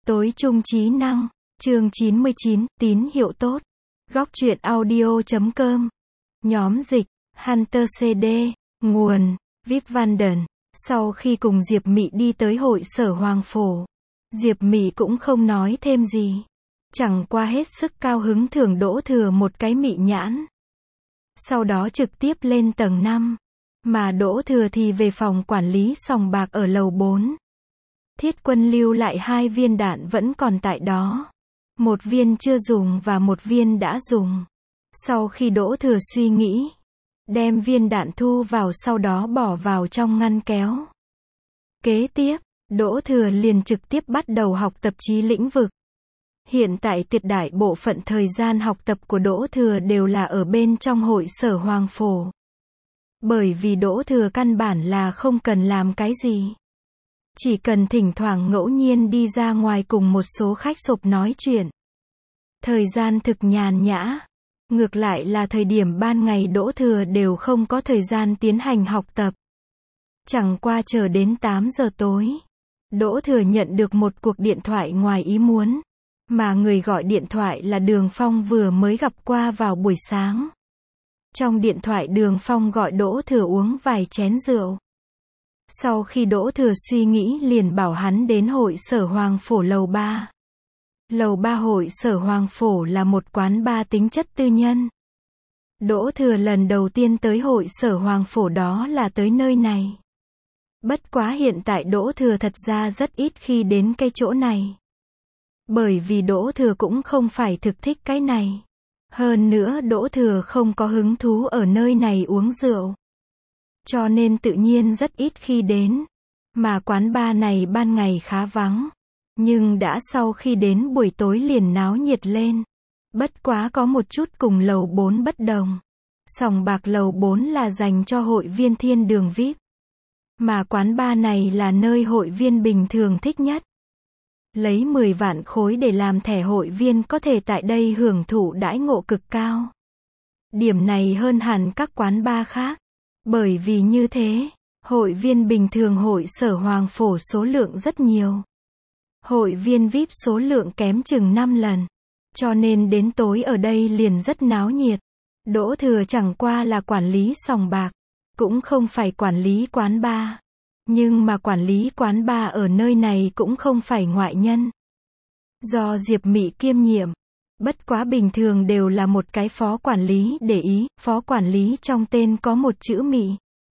Tối trung trí năng, chương 99, tín hiệu tốt. Góc truyện audio.com. Nhóm dịch, Hunter CD, nguồn, Vip Vanden. Sau khi cùng Diệp Mị đi tới hội sở Hoàng Phổ, Diệp Mị cũng không nói thêm gì. Chẳng qua hết sức cao hứng thưởng Đỗ Thừa một cái mị nhãn. Sau đó trực tiếp lên tầng 5. Mà Đỗ Thừa thì về phòng quản lý sòng bạc ở lầu 4. Thiết Quân lưu lại 2 viên đạn vẫn còn tại đó. Một viên chưa dùng và một viên đã dùng. Sau khi Đỗ Thừa suy nghĩ, đem viên đạn thu vào sau đó bỏ vào trong ngăn kéo. Kế tiếp, Đỗ Thừa liền trực tiếp bắt đầu học tập chí lĩnh vực. Hiện tại tuyệt đại bộ phận thời gian học tập của Đỗ Thừa đều là ở bên trong hội sở Hoàng Phổ. Bởi vì Đỗ Thừa căn bản là không cần làm cái gì. Chỉ cần thỉnh thoảng ngẫu nhiên đi ra ngoài cùng một số khách sộp nói chuyện. Thời gian thực nhàn nhã. Ngược lại là thời điểm ban ngày Đỗ Thừa đều không có thời gian tiến hành học tập. Chẳng qua chờ đến 8 giờ tối. Đỗ Thừa nhận được một cuộc điện thoại ngoài ý muốn. Mà người gọi điện thoại là Đường Phong vừa mới gặp qua vào buổi sáng. Trong điện thoại Đường Phong gọi Đỗ Thừa uống vài chén rượu. Sau khi Đỗ Thừa suy nghĩ liền bảo hắn đến hội sở Hoàng Phổ lầu 3. Lầu 3 hội sở Hoàng Phổ là một quán bar tính chất tư nhân. Đỗ Thừa lần đầu tiên tới hội sở Hoàng Phổ đó là tới nơi này. Bất quá hiện tại Đỗ Thừa thật ra rất ít khi đến cái chỗ này. Bởi vì Đỗ Thừa cũng không phải thực thích cái này. Hơn nữa Đỗ Thừa không có hứng thú ở nơi này uống rượu. Cho nên tự nhiên rất ít khi đến. Mà quán bar này ban ngày khá vắng. Nhưng đã sau khi đến buổi tối liền náo nhiệt lên. Bất quá có một chút cùng lầu 4 bất đồng. Sòng bạc lầu 4 là dành cho hội viên thiên đường VIP. Mà quán bar này là nơi hội viên bình thường thích nhất. Lấy 10 vạn khối để làm thẻ hội viên có thể tại đây hưởng thụ đãi ngộ cực cao. Điểm này hơn hẳn các quán bar khác. Bởi vì như thế, hội viên bình thường hội sở Hoàng Phổ số lượng rất nhiều. Hội viên VIP số lượng kém chừng 5 lần. Cho nên đến tối ở đây liền rất náo nhiệt. Đỗ Thừa chẳng qua là quản lý sòng bạc. Cũng không phải quản lý quán bar. Nhưng mà quản lý quán bar ở nơi này cũng không phải ngoại nhân. Do Diệp Mị kiêm nhiệm. Bất quá bình thường đều là một cái phó quản lý để ý. Phó quản lý trong tên có một chữ Mị.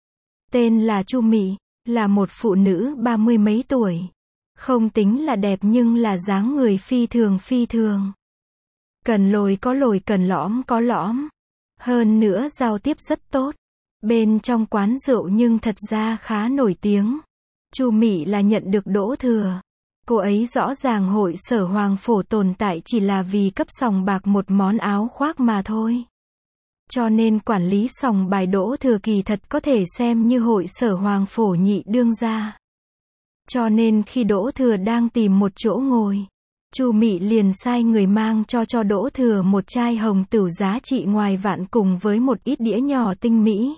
Tên là Chu Mị. Là một phụ nữ 30 mấy tuổi. Không tính là đẹp nhưng là dáng người phi thường. Cần lồi cần lõm có lõm. Hơn nữa giao tiếp rất tốt. Bên trong quán rượu nhưng thật ra khá nổi tiếng. Chu Mị là nhận được Đỗ Thừa. Cô ấy rõ ràng hội sở Hoàng Phổ tồn tại chỉ là vì cấp sòng bạc một món áo khoác mà thôi. Cho nên quản lý sòng bài Đỗ Thừa kỳ thật có thể xem như hội sở Hoàng Phổ nhị đương gia. Cho nên khi Đỗ Thừa đang tìm một chỗ ngồi, Chu Mị liền sai người mang cho Đỗ Thừa một chai hồng tửu giá trị ngoài vạn cùng với một ít đĩa nhỏ tinh mỹ.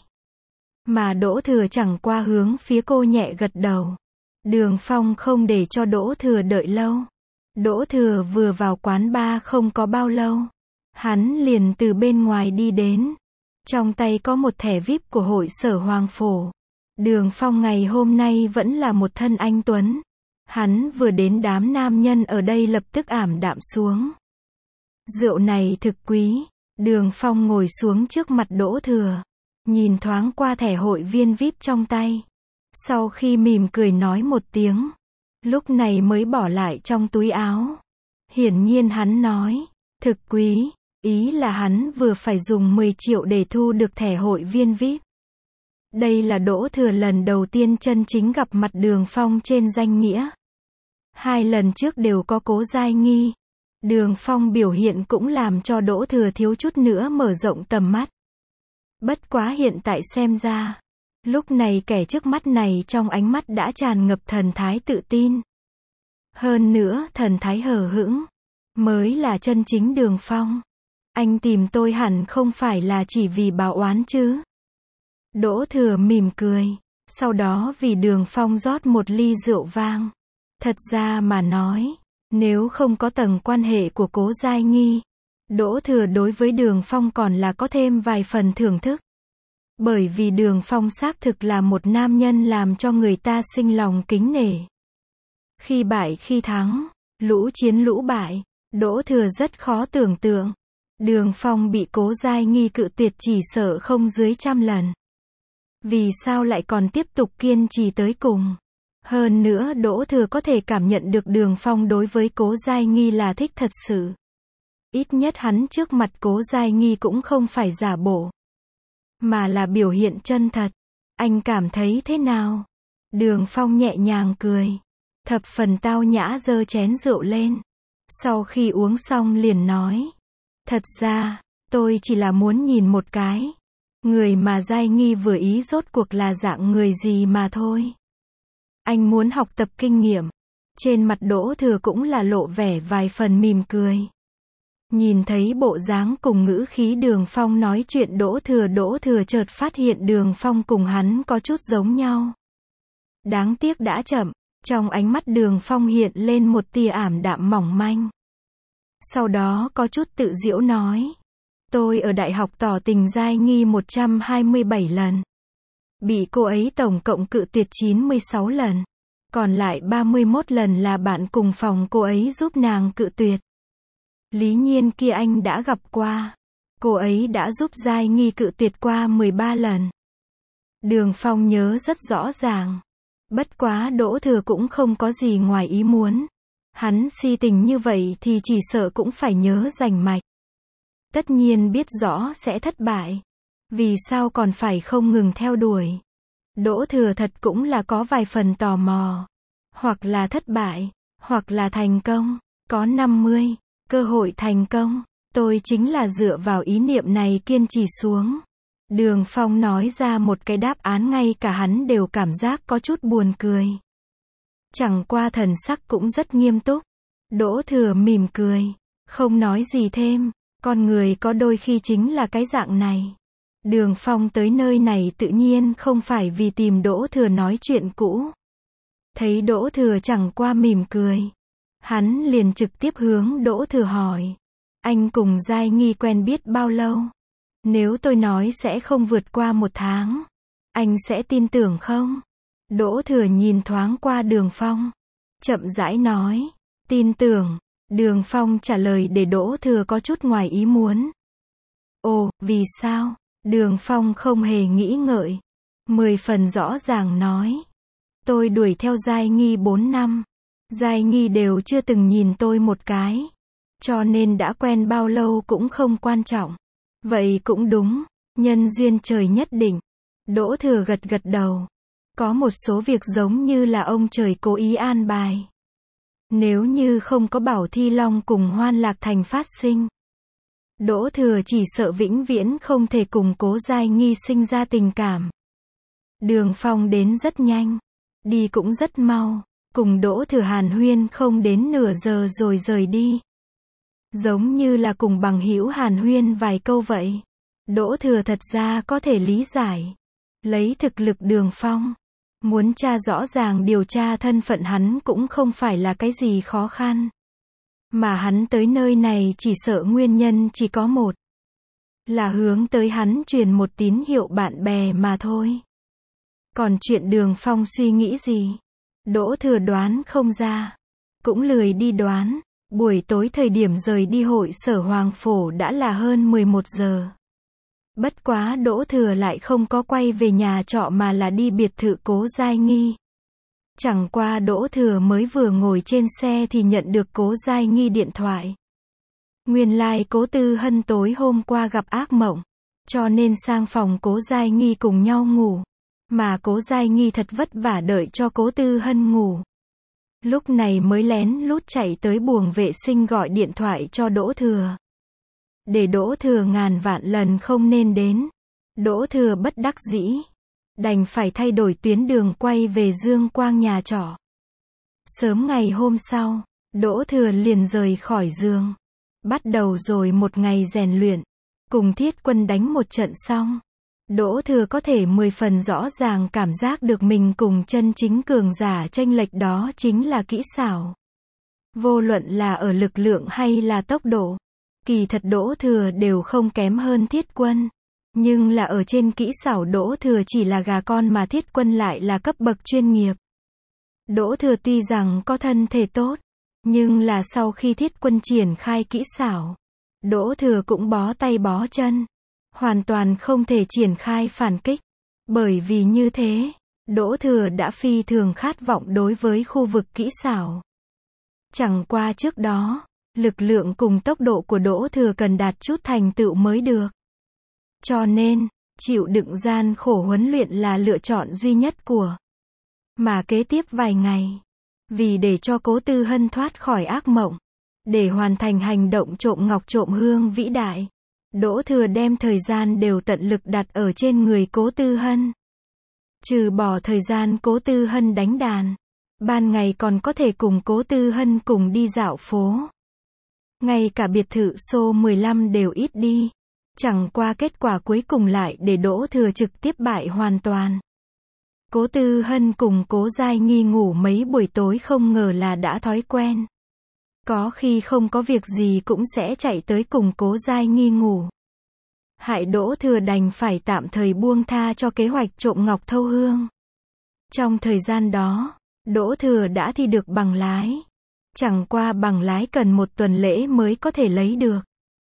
Mà Đỗ Thừa chẳng qua hướng phía cô nhẹ gật đầu. Đường Phong không để cho Đỗ Thừa đợi lâu. Đỗ Thừa vừa vào quán bar không có bao lâu. Hắn liền từ bên ngoài đi đến. Trong tay có một thẻ VIP của hội sở Hoàng Phổ. Đường Phong ngày hôm nay vẫn là một thân anh tuấn. Hắn vừa đến đám nam nhân ở đây lập tức ảm đạm xuống. Rượu này thực quý. Đường Phong ngồi xuống trước mặt Đỗ Thừa. Nhìn thoáng qua thẻ hội viên VIP trong tay. Sau khi mỉm cười nói một tiếng. Lúc này mới bỏ lại trong túi áo. Hiển nhiên hắn nói. Thực quý. Ý là hắn vừa phải dùng 10 triệu để thu được thẻ hội viên VIP. Đây là Đỗ Thừa lần đầu tiên chân chính gặp mặt Đường Phong trên danh nghĩa. 2 lần trước đều có Cố Giai Nghi. Đường Phong biểu hiện cũng làm cho Đỗ Thừa thiếu chút nữa mở rộng tầm mắt. Bất quá hiện tại xem ra, lúc này kẻ trước mắt này trong ánh mắt đã tràn ngập thần thái tự tin. Hơn nữa thần thái hờ hững, mới là chân chính Đường Phong. Anh tìm tôi hẳn không phải là chỉ vì báo oán chứ? Đỗ Thừa mỉm cười, sau đó vì Đường Phong rót một ly rượu vang. Thật ra mà nói, Nếu không có tầng quan hệ của Cố Giai Nghi, Đỗ Thừa đối với Đường Phong còn là có thêm vài phần thưởng thức. Bởi vì Đường Phong xác thực là một nam nhân làm cho người ta sinh lòng kính nể. Khi bại khi thắng, lũ chiến lũ bại, Đỗ Thừa rất khó tưởng tượng. Đường Phong bị Cố Giai Nghi cự tuyệt chỉ sợ không dưới 100 lần. Vì sao lại còn tiếp tục kiên trì tới cùng? Hơn nữa Đỗ Thừa có thể cảm nhận được Đường Phong đối với Cố Giai Nghi là thích thật sự. Ít nhất hắn trước mặt Cố Giai Nghi cũng không phải giả bộ, mà là biểu hiện chân thật. Anh cảm thấy thế nào? Đường Phong nhẹ nhàng cười, thập phần tao nhã giơ chén rượu lên. Sau khi uống xong liền nói, thật ra, tôi chỉ là muốn nhìn một cái. Người mà Giai Nghi vừa ý rốt cuộc là dạng người gì mà thôi. Anh muốn học tập kinh nghiệm. Trên mặt Đỗ Thừa cũng là lộ vẻ vài phần mỉm cười. Nhìn thấy bộ dáng cùng ngữ khí Đường Phong nói chuyện Đỗ Thừa chợt phát hiện Đường Phong cùng hắn có chút giống nhau. Đáng tiếc đã chậm, trong ánh mắt Đường Phong hiện lên một tia ảm đạm mỏng manh. Sau đó có chút tự giễu nói, tôi ở đại học tỏ tình Giai Nghi 127 lần. Bị cô ấy tổng cộng cự tuyệt 96 lần. Còn lại 31 lần là bạn cùng phòng cô ấy giúp nàng cự tuyệt. Lý Nhiên kia anh đã gặp qua. Cô ấy đã giúp Giai Nghi cự tuyệt qua 13 lần. Đường Phong nhớ rất rõ ràng. Bất quá Đỗ Thừa cũng không có gì ngoài ý muốn. Hắn si tình như vậy thì chỉ sợ cũng phải nhớ rành mạch. Tất nhiên biết rõ sẽ thất bại. Vì sao còn phải không ngừng theo đuổi? Đỗ Thừa thật cũng là có vài phần tò mò. Hoặc là thất bại, hoặc là thành công. Có 50, cơ hội thành công. Tôi chính là dựa vào ý niệm này kiên trì xuống. Đường Phong nói ra một cái đáp án ngay cả hắn đều cảm giác có chút buồn cười. Chẳng qua thần sắc cũng rất nghiêm túc. Đỗ Thừa mỉm cười, không nói gì thêm. Con người có đôi khi chính là cái dạng này. Đường Phong tới nơi này tự nhiên không phải vì tìm Đỗ Thừa nói chuyện cũ. Thấy Đỗ Thừa chẳng qua mỉm cười, hắn liền trực tiếp hướng Đỗ Thừa hỏi, anh cùng Giai Nghi quen biết bao lâu? Nếu tôi nói sẽ không vượt qua 1 tháng, anh sẽ tin tưởng không? Đỗ Thừa nhìn thoáng qua Đường Phong, chậm rãi nói, tin tưởng. Đường Phong trả lời để Đỗ Thừa có chút ngoài ý muốn. Ồ, vì sao? Đường Phong không hề nghĩ ngợi, 10 phần rõ ràng nói, tôi đuổi theo Giai Nghi 4 năm. Giai Nghi đều chưa từng nhìn tôi một cái. Cho nên đã quen bao lâu cũng không quan trọng. Vậy cũng đúng, nhân duyên trời nhất định. Đỗ Thừa gật gật đầu. Có một số việc giống như là ông trời cố ý an bài. Nếu như không có Bảo Thi Long cùng Hoan Lạc Thành phát sinh, Đỗ Thừa chỉ sợ vĩnh viễn không thể cùng Cố Giai Nghi sinh ra tình cảm. Đường Phong đến rất nhanh, đi cũng rất mau, cùng Đỗ Thừa hàn huyên không đến nửa giờ rồi rời đi. Giống như là cùng bằng hữu hàn huyên vài câu vậy. Đỗ Thừa thật ra có thể lý giải. Lấy thực lực Đường Phong, muốn tra rõ ràng điều tra thân phận hắn cũng không phải là cái gì khó khăn. Mà hắn tới nơi này chỉ sợ nguyên nhân chỉ có một. Là hướng tới hắn truyền một tín hiệu bạn bè mà thôi. Còn chuyện Đường Phong suy nghĩ gì? Đỗ Thừa đoán không ra. Cũng lười đi đoán. Buổi tối thời điểm rời đi hội sở Hoàng Phổ đã là hơn 11 giờ. Bất quá Đỗ Thừa lại không có quay về nhà trọ mà là đi biệt thự Cố Giai Nghi. Chẳng qua Đỗ Thừa mới vừa ngồi trên xe thì nhận được Cố Giai Nghi điện thoại. Nguyên lai Cố Tư Hân tối hôm qua gặp ác mộng, cho nên sang phòng Cố Giai Nghi cùng nhau ngủ. Mà Cố Giai Nghi thật vất vả đợi cho Cố Tư Hân ngủ. Lúc này mới lén lút chạy tới buồng vệ sinh gọi điện thoại cho Đỗ Thừa. Để Đỗ Thừa ngàn vạn lần không nên đến. Đỗ Thừa bất đắc dĩ, đành phải thay đổi tuyến đường quay về Dương Quang nhà trọ. Sớm ngày hôm sau, Đỗ Thừa liền rời khỏi giường. Bắt đầu rồi một ngày rèn luyện. Cùng Thiết Quân đánh một trận xong, Đỗ Thừa có thể 10 phần rõ ràng cảm giác được mình cùng chân chính cường giả chênh lệch đó chính là kỹ xảo. Vô luận là ở lực lượng hay là tốc độ, kỳ thật Đỗ Thừa đều không kém hơn Thiết Quân. Nhưng là ở trên kỹ xảo Đỗ Thừa chỉ là gà con mà Thiết Quân lại là cấp bậc chuyên nghiệp. Đỗ Thừa tuy rằng có thân thể tốt, nhưng là sau khi Thiết Quân triển khai kỹ xảo, Đỗ Thừa cũng bó tay bó chân, hoàn toàn không thể triển khai phản kích. Bởi vì như thế, Đỗ Thừa đã phi thường khát vọng đối với khu vực kỹ xảo. Chẳng qua trước đó, lực lượng cùng tốc độ của Đỗ Thừa cần đạt chút thành tựu mới được. Cho nên, chịu đựng gian khổ huấn luyện là lựa chọn duy nhất của. Mà kế tiếp vài ngày, vì để cho Cố Tư Hân thoát khỏi ác mộng, để hoàn thành hành động trộm ngọc trộm hương vĩ đại, Đỗ Thừa đem thời gian đều tận lực đặt ở trên người Cố Tư Hân. Trừ bỏ thời gian Cố Tư Hân đánh đàn, ban ngày còn có thể cùng Cố Tư Hân cùng đi dạo phố. Ngay cả biệt thự số 15 đều ít đi. Chẳng qua kết quả cuối cùng lại để Đỗ Thừa trực tiếp bại hoàn toàn. Cố Tư Hân cùng Cố Giai Nghi ngủ mấy buổi tối không ngờ là đã thói quen. Có khi không có việc gì cũng sẽ chạy tới cùng Cố Giai Nghi ngủ. Hại Đỗ Thừa đành phải tạm thời buông tha cho kế hoạch trộm ngọc thâu hương. Trong thời gian đó, Đỗ Thừa đã thi được bằng lái. Chẳng qua bằng lái cần 1 tuần lễ mới có thể lấy được.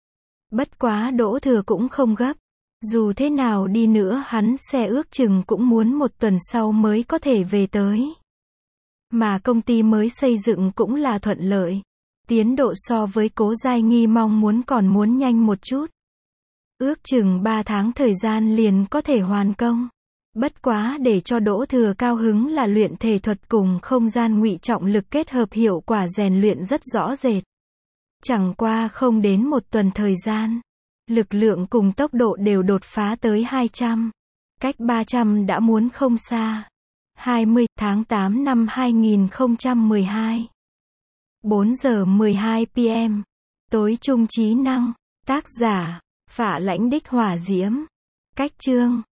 Bất quá Đỗ Thừa cũng không gấp. Dù thế nào đi nữa hắn xe ước chừng cũng muốn 1 tuần sau mới có thể về tới. Mà công ty mới xây dựng cũng là thuận lợi. Tiến độ so với Cố Giai Nghi mong muốn còn muốn nhanh một chút. Ước chừng 3 tháng thời gian liền có thể hoàn công. Bất quá để cho Đỗ Thừa cao hứng là luyện thể thuật cùng không gian ngụy trọng lực kết hợp hiệu quả rèn luyện rất rõ rệt. Chẳng qua không đến 1 tuần thời gian, lực lượng cùng tốc độ đều đột phá tới 200. Cách 300 đã muốn không xa. 20 tháng 8 năm 2012. 4 giờ 12 PM. Tối trung trí năng. Tác giả, Phạ Lãnh Đích Hỏa Diễm. Cách chương.